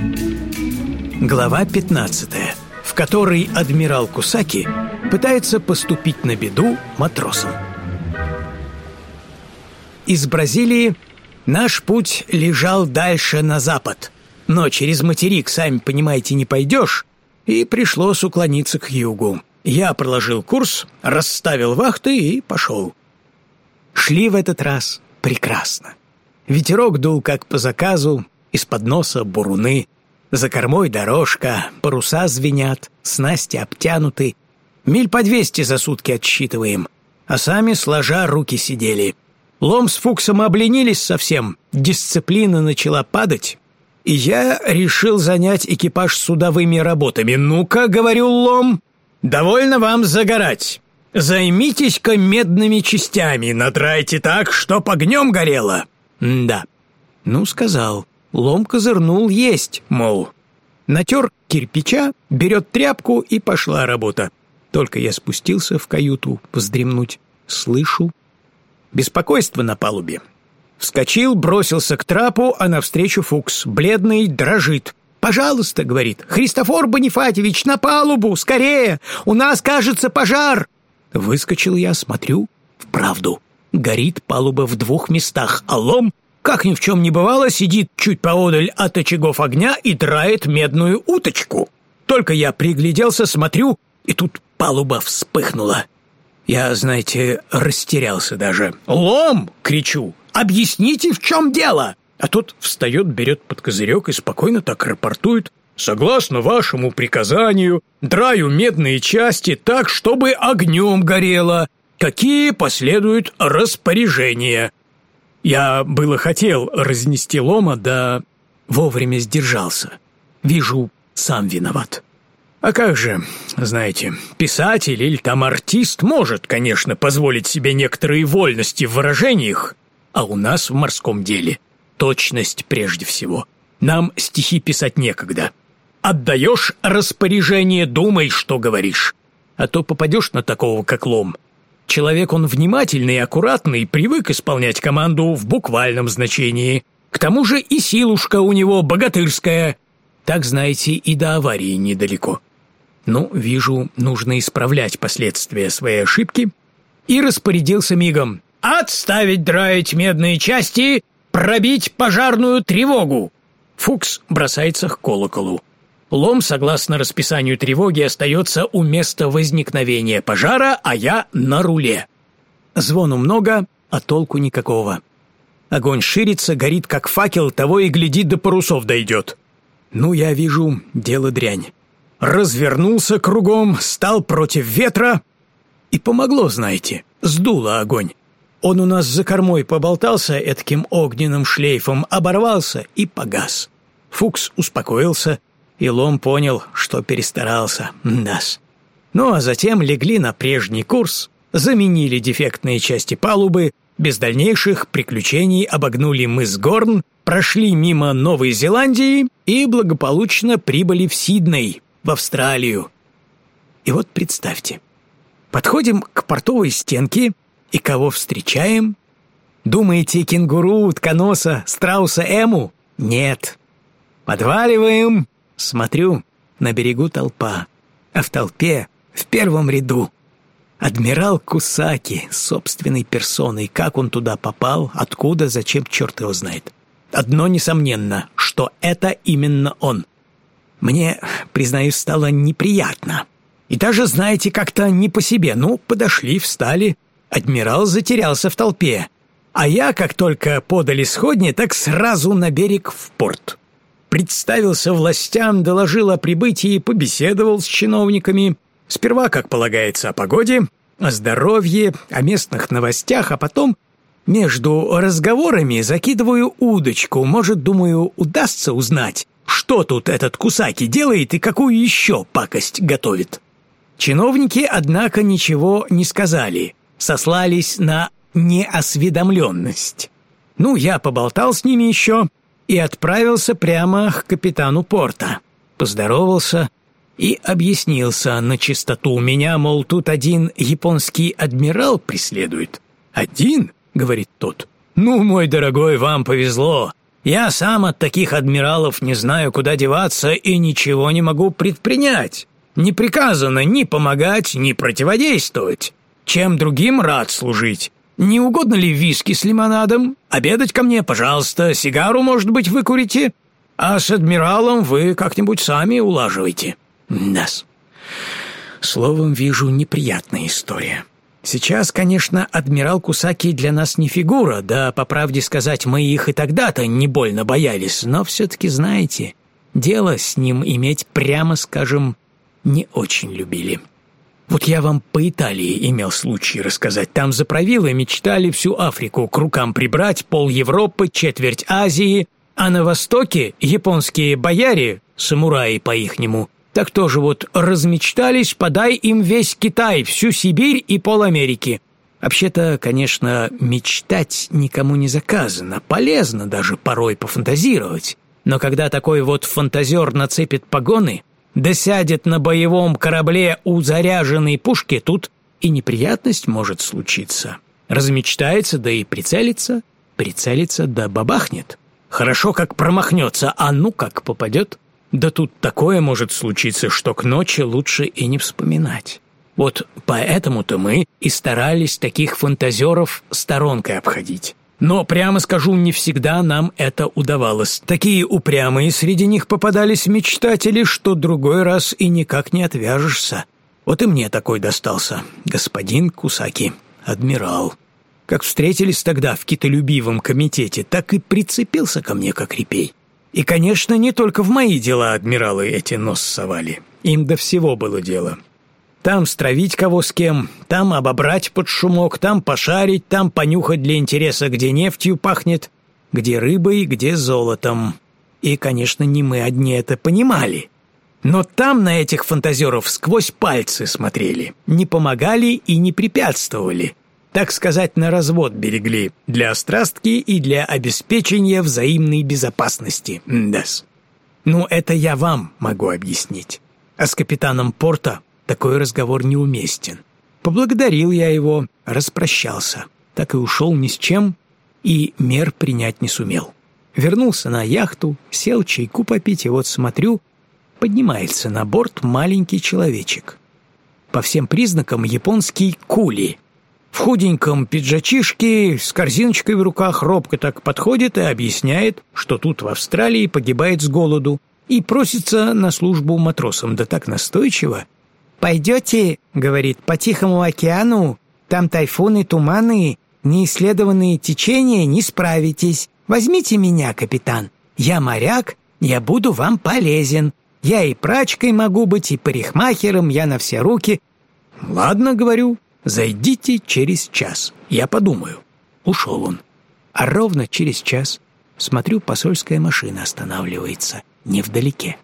Глава 15, в которой адмирал Кусаки пытается поступить на беду матросам. Из Бразилии наш путь лежал дальше на запад, но через материк, сами понимаете, не пойдешь, и пришлось уклониться к югу. Я проложил курс, расставил вахты и пошел. Шли в этот раз прекрасно. Ветерок дул как по заказу, из-под носа буруны, за кормой дорожка, паруса звенят, снасти обтянуты. Миль по 200 за сутки отсчитываем, а сами сложа руки сидели. Лом с Фуксом обленились совсем, дисциплина начала падать, и я решил занять экипаж судовыми работами. «Ну-ка, — говорю, Лом, — довольно вам загорать. Займитесь-ка медными частями, надрайте так, чтоб огнем горело». «Да». Ну, сказал. Лом козырнул есть, мол. Натер кирпича, берет тряпку, и пошла работа. Только я спустился в каюту вздремнуть. Слышу беспокойство на палубе. Вскочил, бросился к трапу, а навстречу Фукс, бледный, дрожит. «Пожалуйста, — говорит, — Христофор Бонифатьевич, на палубу, скорее! У нас, кажется, пожар!» Выскочил я, смотрю, вправду. Горит палуба в 2 местах, а Лом, как ни в чем не бывало, сидит чуть поодаль от очагов огня и драет медную уточку. Только я пригляделся, смотрю, и тут палуба вспыхнула. Я, знаете, растерялся даже. «Лом!» — кричу. «Объясните, в чем дело?» А тот встает, берет под козырек и спокойно так рапортует. «Согласно вашему приказанию, драю медные части так, чтобы огнем горело. Какие последуют распоряжения?» Я было хотел разнести Лома, да вовремя сдержался. Вижу, сам виноват. А как же, знаете, писатель или там артист может, конечно, позволить себе некоторые вольности в выражениях, а у нас в морском деле точность прежде всего. Нам стихи писать некогда. Отдаешь распоряжение, думай, что говоришь. А то попадешь на такого, как Лом. Человек он внимательный и аккуратный, привык исполнять команду в буквальном значении. К тому же и силушка у него богатырская. Так, знаете, и до аварии недалеко. Ну, вижу, нужно исправлять последствия своей ошибки. И распорядился мигом. «Отставить драить медные части, пробить пожарную тревогу!» Фукс бросается к колоколу. Лом, согласно расписанию тревоги, остается у места возникновения пожара, а я на руле. Звону много, а толку никакого. Огонь ширится, горит как факел, того и глядит, до парусов дойдет. Ну, я вижу, дело дрянь. Развернулся кругом, стал против ветра, и помогло, знаете, сдуло огонь. Он у нас за кормой поболтался этким огненным шлейфом, оборвался и погас. Фукс успокоился, и Лом понял, что перестарался. Да-с. Ну, а затем легли на прежний курс, заменили дефектные части палубы, без дальнейших приключений обогнули мыс Горн, прошли мимо Новой Зеландии и благополучно прибыли в Сидней, в Австралию. И вот представьте, подходим к портовой стенке, и кого встречаем? Думаете, кенгуру, утконоса, страуса Эму? Нет. Подваливаем. Смотрю, на берегу толпа, а в толпе, в первом ряду, адмирал Кусаки собственной персоной. Как он туда попал, откуда, зачем, черт его знает. Одно несомненно, что это именно он. Мне, признаюсь, стало неприятно. И даже, знаете, как-то не по себе. Ну, подошли, встали. Адмирал затерялся в толпе. А я, как только подали сходни, так сразу на берег в порт. Представился властям, доложил о прибытии, побеседовал с чиновниками. Сперва, как полагается, о погоде, о здоровье, о местных новостях, а потом между разговорами закидываю удочку. Может, думаю, удастся узнать, что тут этот Кусаки делает и какую еще пакость готовит. Чиновники, однако, ничего не сказали, сослались на неосведомленность. Ну, я поболтал с ними еще и отправился прямо к капитану порта. Поздоровался и объяснился на чистоту. Меня, мол, тут один японский адмирал преследует. «Один?» — говорит тот. «Ну, мой дорогой, вам повезло. Я сам от таких адмиралов не знаю, куда деваться, и ничего не могу предпринять. Не приказано ни помогать, ни противодействовать. Чем другим рад служить. Не угодно ли виски с лимонадом? Обедать ко мне, пожалуйста, сигару, может быть, выкурите? А с адмиралом вы как-нибудь сами улаживайте. Да-с. Словом, вижу, неприятная история. Сейчас, конечно, адмирал Кусаки для нас не фигура, да, по правде сказать, мы их и тогда-то не больно боялись, но все-таки, знаете, дело с ним иметь, прямо скажем, не очень любили. Вот я вам по Италии имел случай рассказать. Там заправилы мечтали всю Африку к рукам прибрать, пол Европы, четверть Азии, а на Востоке японские бояре, самураи по-ихнему, так тоже вот размечтались, подай им весь Китай, всю Сибирь и пол Америки. Вообще-то, конечно, мечтать никому не заказано, полезно даже порой пофантазировать. Но когда такой вот фантазер нацепит погоны, да сядет на боевом корабле у заряженной пушки, тут и неприятность может случиться. Размечтается, да и прицелится, да бабахнет. Хорошо, как промахнется, а ну как попадет. Да тут такое может случиться, что к ночи лучше и не вспоминать. Вот поэтому-то мы и старались таких фантазеров сторонкой обходить. Но, прямо скажу, не всегда нам это удавалось. Такие упрямые среди них попадались мечтатели, что другой раз и никак не отвяжешься. Вот и мне такой достался, господин Кусаки, адмирал. Как встретились тогда в китолюбивом комитете, так и прицепился ко мне, как репей. И, конечно, не только в мои дела адмиралы эти нос совали. Им до всего было дело. Там стравить кого с кем, там обобрать под шумок, там пошарить, там понюхать для интереса, где нефтью пахнет, где рыбой, где золотом. И, конечно, не мы одни это понимали. Но там на этих фантазеров сквозь пальцы смотрели, не помогали и не препятствовали. Так сказать, на развод берегли для острастки и для обеспечения взаимной безопасности. Да-с. Ну, это я вам могу объяснить. А с капитаном порта такой разговор неуместен. Поблагодарил я его, распрощался. Так и ушел ни с чем и мер принять не сумел. Вернулся на яхту, сел чайку попить, и вот смотрю, поднимается на борт маленький человечек. По всем признакам японский кули. В худеньком пиджачишке с корзиночкой в руках робко так подходит и объясняет, что тут в Австралии погибает с голоду, и просится на службу матросом, да так настойчиво. «Пойдете, — говорит, — по Тихому океану, там тайфуны, туманы, неисследованные течения, не справитесь. Возьмите меня, капитан, я моряк, я буду вам полезен. Я и прачкой могу быть, и парикмахером, я на все руки». «Ладно, — говорю, — зайдите через час, я подумаю». Ушел он. А ровно через час, смотрю, посольская машина останавливается, невдалеке.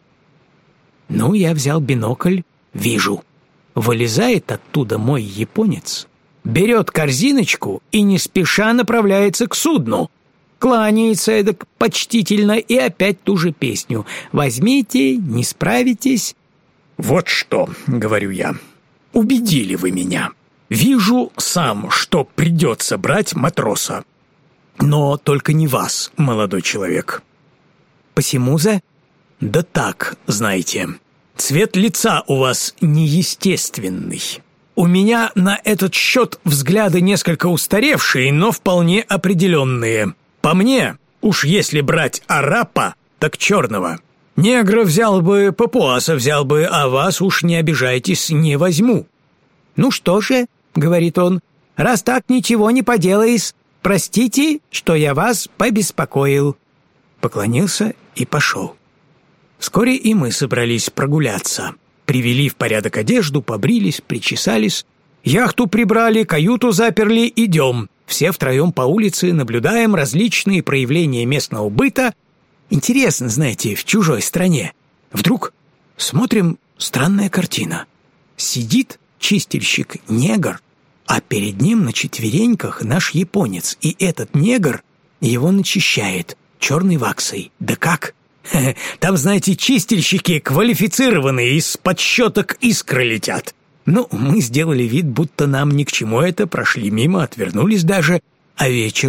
Ну, я взял бинокль, вижу. Вылезает оттуда мой японец, берет корзиночку и не спеша направляется к судну. Кланяется эдак почтительно и опять ту же песню. «Возьмите, не справитесь». «Вот что, — говорю я, — убедили вы меня. Вижу сам, что придется брать матроса. Но только не вас, молодой человек». «Посему-за?» «Да так, знаете, цвет лица у вас неестественный. У меня на этот счет взгляды несколько устаревшие, но вполне определенные. По мне, уж если брать арапа, так черного. Негра взял бы, папуаса взял бы, а вас уж не обижайтесь, не возьму». «Ну что же, — говорит он, — раз так ничего не поделаешь, простите, что я вас побеспокоил». Поклонился и пошел. Вскоре и мы собрались прогуляться. Привели в порядок одежду, побрились, причесались. Яхту прибрали, каюту заперли, идем. Все втроем по улице наблюдаем различные проявления местного быта. Интересно, знаете, в чужой стране. Вдруг смотрим, странная картина. Сидит чистильщик-негр, а перед ним на четвереньках наш японец. И этот негр его начищает черной ваксой. Да как? Там, знаете, чистильщики квалифицированные, из-под щеток искры летят. Ну, мы сделали вид, будто нам ни к чему это, прошли мимо, отвернулись даже. А вечером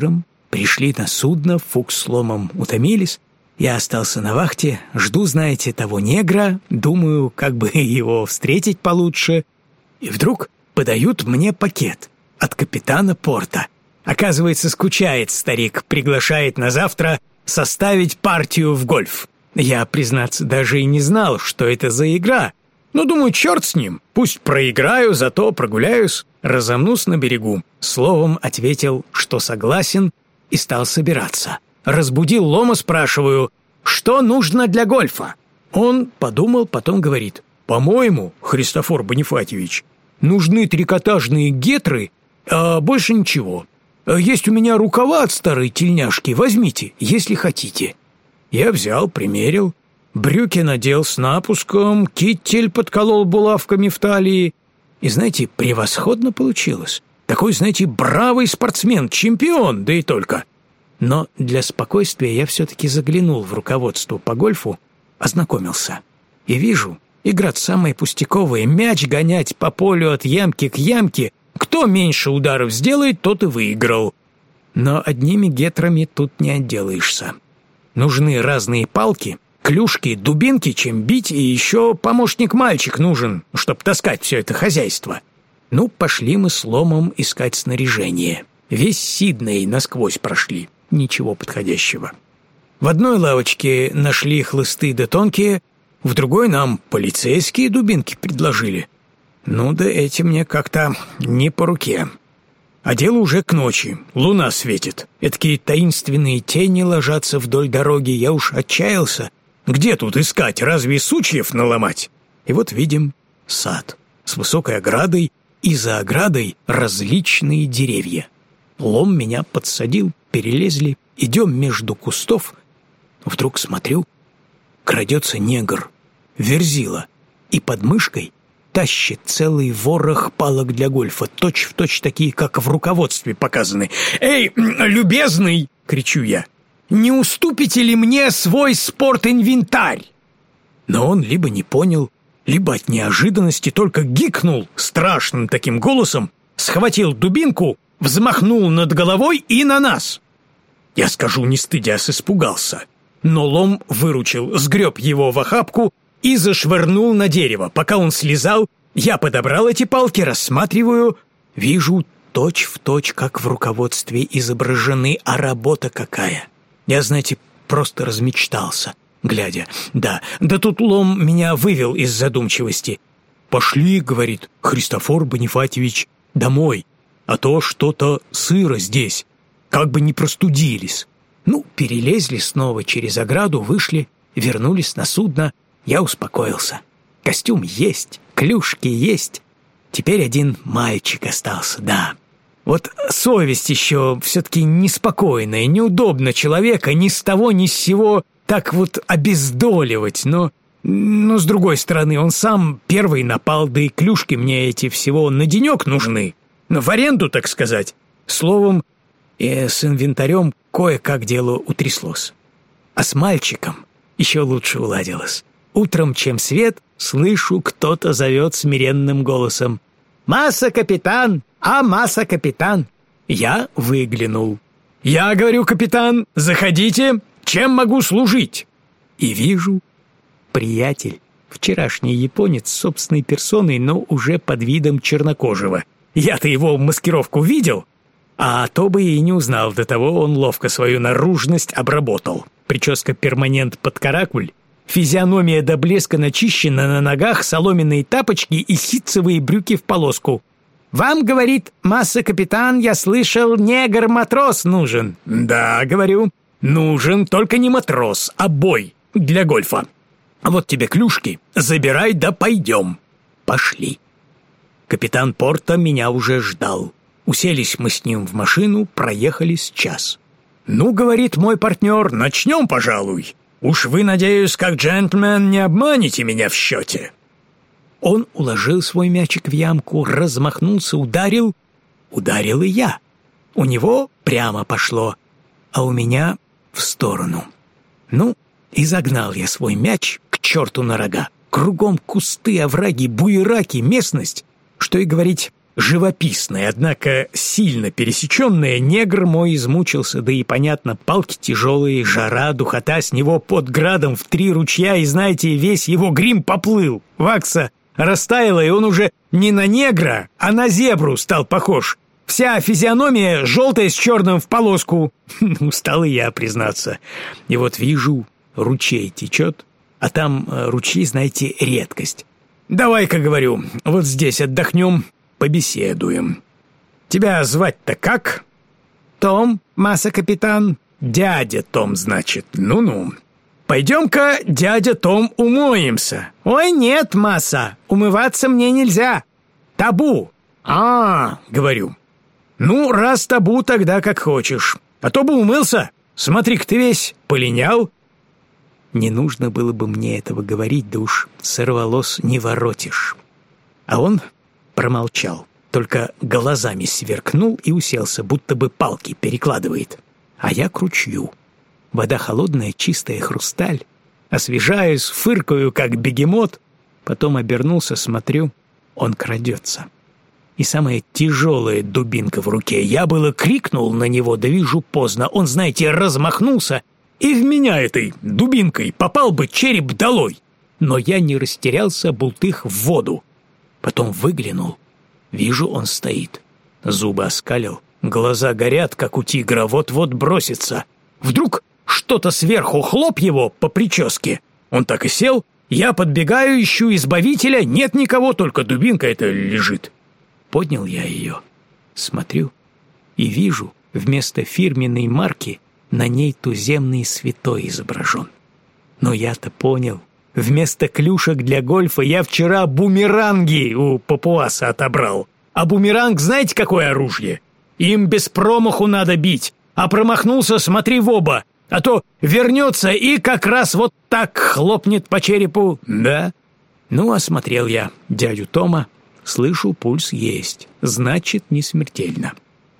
Пришли на судно, Фукс с Ломом утомились. Я остался на вахте, жду, знаете, того негра, думаю, как бы его встретить получше. И вдруг подают мне пакет от капитана Порта. Оказывается, скучает старик, приглашает на завтра составить партию в гольф. Я, признаться, даже и не знал, что это за игра. Но думаю, черт с ним, пусть проиграю, зато прогуляюсь, разомнусь на берегу. Словом, ответил, что согласен, и стал собираться. Разбудил Лома, спрашиваю, что нужно для гольфа? Он подумал, потом говорит, по-моему, Христофор Бонифатьевич, нужны трикотажные гетры, а больше ничего. Есть у меня рукава от старой тельняшки, возьмите, если хотите. Я взял, примерил, брюки надел с напуском, китель подколол булавками в талии. И, знаете, превосходно получилось. Такой, знаете, бравый спортсмен, чемпион, да и только. Но для спокойствия я все-таки заглянул в руководство по гольфу, ознакомился. И вижу, игра самая пустяковая, мяч гонять по полю от ямки к ямке. Кто меньше ударов сделает, тот и выиграл. Но одними гетрами тут не отделаешься. Нужны разные палки, клюшки, дубинки, чем бить, и еще помощник-мальчик нужен, чтобы таскать все это хозяйство. Ну, пошли мы с Ломом искать снаряжение. Весь Сидней насквозь прошли, ничего подходящего. В одной лавочке нашли хлысты да тонкие, в другой нам полицейские дубинки предложили. Ну да эти мне как-то не по руке. А дело уже к ночи, луна светит. Эдакие таинственные тени ложатся вдоль дороги, я уж отчаялся. Где тут искать, разве сучьев наломать? И вот видим сад с высокой оградой, и за оградой различные деревья. Лом меня подсадил, перелезли, идем между кустов. Вдруг смотрю, крадется негр, верзила, и под мышкой тащит целый ворох палок для гольфа, точь-в-точь такие, как в руководстве показаны. «Эй, любезный!» — кричу я. «Не уступите ли мне свой спортинвентарь?» Но он либо не понял, либо от неожиданности только гикнул страшным таким голосом, схватил дубинку, взмахнул над головой и на нас. Я скажу, не стыдясь, испугался. Но Лом выручил, сгреб его в охапку и зашвырнул на дерево. Пока он слезал, я подобрал эти палки, рассматриваю, вижу точь-в-точь, как в руководстве изображены, а работа какая. Я, знаете, просто размечтался, глядя. Да тут Лом меня вывел из задумчивости. «Пошли, — говорит Христофор Бонифатьевич, — домой, а то что-то сыро здесь, как бы не простудились». Ну, перелезли снова через ограду, вышли, вернулись на судно. Я успокоился. Костюм есть, клюшки есть. Теперь один мальчик остался, да. Вот совесть еще все-таки неспокойная, неудобно человека ни с того ни с сего так вот обездоливать. Но с другой стороны, он сам первый напал, да и клюшки мне эти всего на денек нужны. В аренду, так сказать. Словом, и с инвентарем кое-как дело утряслось. А с мальчиком еще лучше уладилось. Утром, чем свет, слышу, кто-то зовет смиренным голосом: «Масса, капитан! А, масса, капитан!» Я выглянул. «Я говорю, капитан, заходите, чем могу служить?» И вижу, приятель, вчерашний японец с собственной персоной, но уже под видом чернокожего. Я-то его маскировку видел, а то бы и не узнал, до того он ловко свою наружность обработал. Прическа перманент под каракуль, физиономия до блеска начищена, на ногах соломенные тапочки и ситцевые брюки в полоску. «Вам, — говорит, — масса, капитан, я слышал, негр-матрос нужен». «Да, — говорю, — нужен, только не матрос, а бой для гольфа. Вот тебе клюшки, забирай да пойдем». Пошли. Капитан Порта меня уже ждал. Уселись мы с ним в машину, проехались час. «Ну, — говорит мой партнер, — начнем, пожалуй. Уж вы, надеюсь, как джентльмен, не обманете меня в счете». Он уложил свой мячик в ямку, размахнулся, ударил. Ударил и я. У него прямо пошло, а у меня в сторону. Ну, и загнал я свой мяч к черту на рога. Кругом кусты, овраги, буераки, местность, что и говорить, живописное, однако сильно пересеченное, негр мой измучился, да и понятно, палки тяжелые, жара, духота, с него под градом в 3 ручья, и, знаете, весь его грим поплыл. Вакса растаяла, и он уже не на негра, а на зебру стал похож. Вся физиономия желтая с черным в полоску. Устал и я, признаться. И вот вижу, ручей течет, а там ручьи, знаете, редкость. Давай-ка, говорю, вот здесь отдохнем, побеседуем. Тебя звать-то как? Том, масса-капитан. Дядя Том, значит. Ну-ну. Пойдем-ка, дядя Том, умоемся. Ой, нет, масса, умываться мне нельзя. Табу. Говорю. Ну, раз табу, тогда как хочешь. А то бы умылся. Смотри-ка, ты весь полинял. Не нужно было бы мне этого говорить, да уж сорвалось не воротишь. А он промолчал, только глазами сверкнул и уселся, будто бы палки перекладывает. А я к ручью. Вода холодная, чистая, хрусталь. Освежаюсь, фыркаю, как бегемот. Потом обернулся, смотрю, он крадется. И самая тяжелая дубинка в руке. Я было крикнул на него, да вижу поздно. Он, знаете, размахнулся, и в меня этой дубинкой попал бы череп долой. Но я не растерялся, бултых в воду. Потом выглянул. Вижу, он стоит. Зубы оскалил, глаза горят, как у тигра, вот-вот бросится. Вдруг что-то сверху хлоп его по прическе. Он так и сел. Я подбегаю, ищу избавителя. Нет никого, только дубинка эта лежит. Поднял я ее, смотрю и вижу, вместо фирменной марки на ней туземный святой изображен. Но я-то понял, вместо клюшек для гольфа я вчера бумеранги у папуаса отобрал. А бумеранг знаете, какое оружие? Им без промаху надо бить, а промахнулся, смотри в оба, а то вернется и как раз вот так хлопнет по черепу. Да? Ну, осмотрел я дядю Тома. Слышу, пульс есть, значит, не смертельно.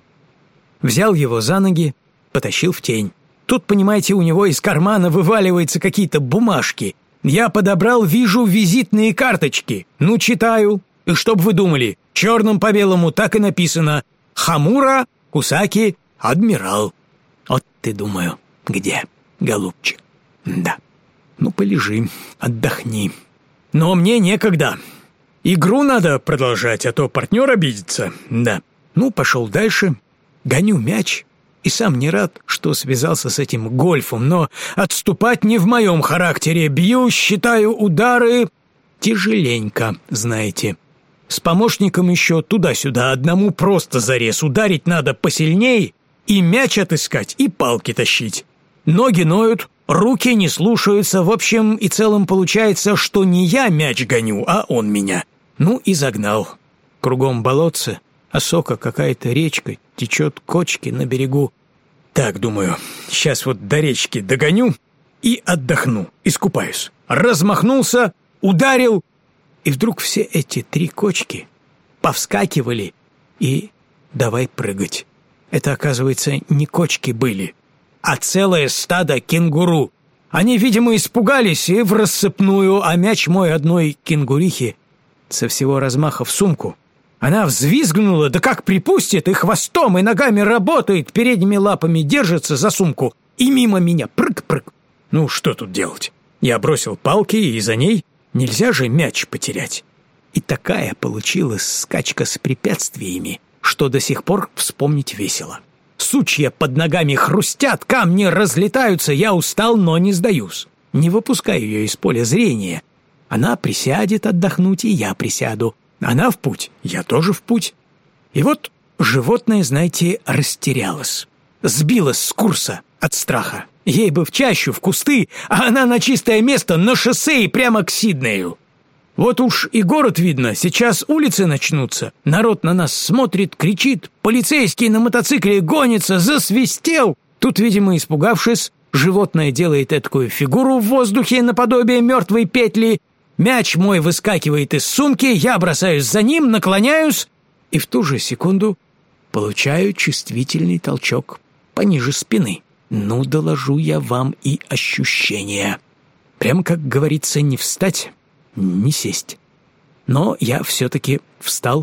Взял его за ноги, потащил в тень. Тут, понимаете, у него из кармана вываливаются какие-то бумажки. Я подобрал, вижу визитные карточки. Ну, читаю. И чтоб вы думали, черным по белому так и написано: Хамура Кусаки, адмирал. Вот ты, думаю, где, голубчик? Да. Ну, полежи, отдохни. Но мне некогда. Игру надо продолжать, а то партнер обидится. Да. Ну, пошел дальше, гоню мяч. И сам не рад, что связался с этим гольфом, но отступать не в моем характере. Бью, считаю удары тяжеленько, знаете. С помощником еще туда-сюда, одному просто зарез. Ударить надо посильней, и мяч отыскать, и палки тащить. Ноги ноют, руки не слушаются. В общем и целом получается, что не я мяч гоню, а он меня. Ну и загнал. Кругом болотце, осока какая-то речка, течет, кочки на берегу. Так, думаю, сейчас вот до речки догоню и отдохну, искупаюсь. Размахнулся, ударил, и вдруг все эти 3 кочки повскакивали и давай прыгать. Это, оказывается, не кочки были, а целое стадо кенгуру. Они, видимо, испугались и в рассыпную, а мяч мой одной кенгурихи со всего размаха в сумку. Она взвизгнула, да как припустит, и хвостом, и ногами работает, передними лапами держится за сумку, и мимо меня прыг-прыг. Ну, что тут делать? Я бросил палки, и за ней нельзя же мяч потерять. И такая получилась скачка с препятствиями, что до сих пор вспомнить весело. Сучья под ногами хрустят, камни разлетаются, я устал, но не сдаюсь. Не выпускаю ее из поля зрения. Она присядет отдохнуть, и я присяду. Она в путь, я тоже в путь. И вот животное, знаете, растерялось. Сбилось с курса от страха. Ей бы в чащу, в кусты, а она на чистое место, на шоссе и прямо к Сиднею. Вот уж и город видно, сейчас улицы начнутся. Народ на нас смотрит, кричит, полицейский на мотоцикле гонится, засвистел. Тут, видимо, испугавшись, животное делает эткую фигуру в воздухе наподобие мертвой петли. Мяч мой выскакивает из сумки, я бросаюсь за ним, наклоняюсь, и в ту же секунду получаю чувствительный толчок пониже спины. Ну, доложу я вам и ощущения. Прям, как говорится, не встать, не сесть. Но я все-таки встал,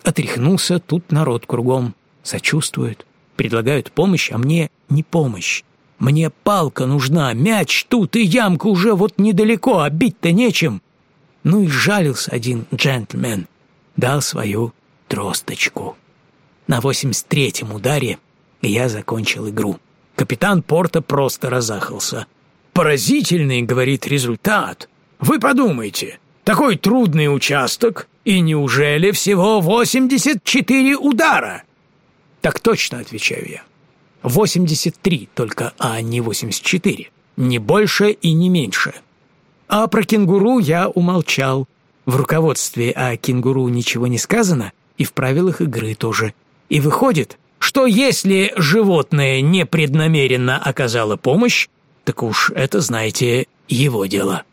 Отряхнулся, тут народ кругом. Сочувствуют, предлагают помощь, а мне не помощь. Мне палка нужна, мяч тут, и ямка уже вот недалеко, а бить-то нечем. Ну и жалился один джентльмен. Дал свою тросточку. На 83-м ударе я закончил игру. Капитан порта просто разахался. «Поразительный, — говорит, — результат. Вы подумайте, такой трудный участок, и неужели всего 84 удара?» «Так точно, — отвечаю я. 83 только, а не 84. Не больше и не меньше». А про кенгуру я умолчал. В руководстве о кенгуру ничего не сказано, и в правилах игры тоже. И выходит, что если животное непреднамеренно оказало помощь, так уж это, знаете, его дело.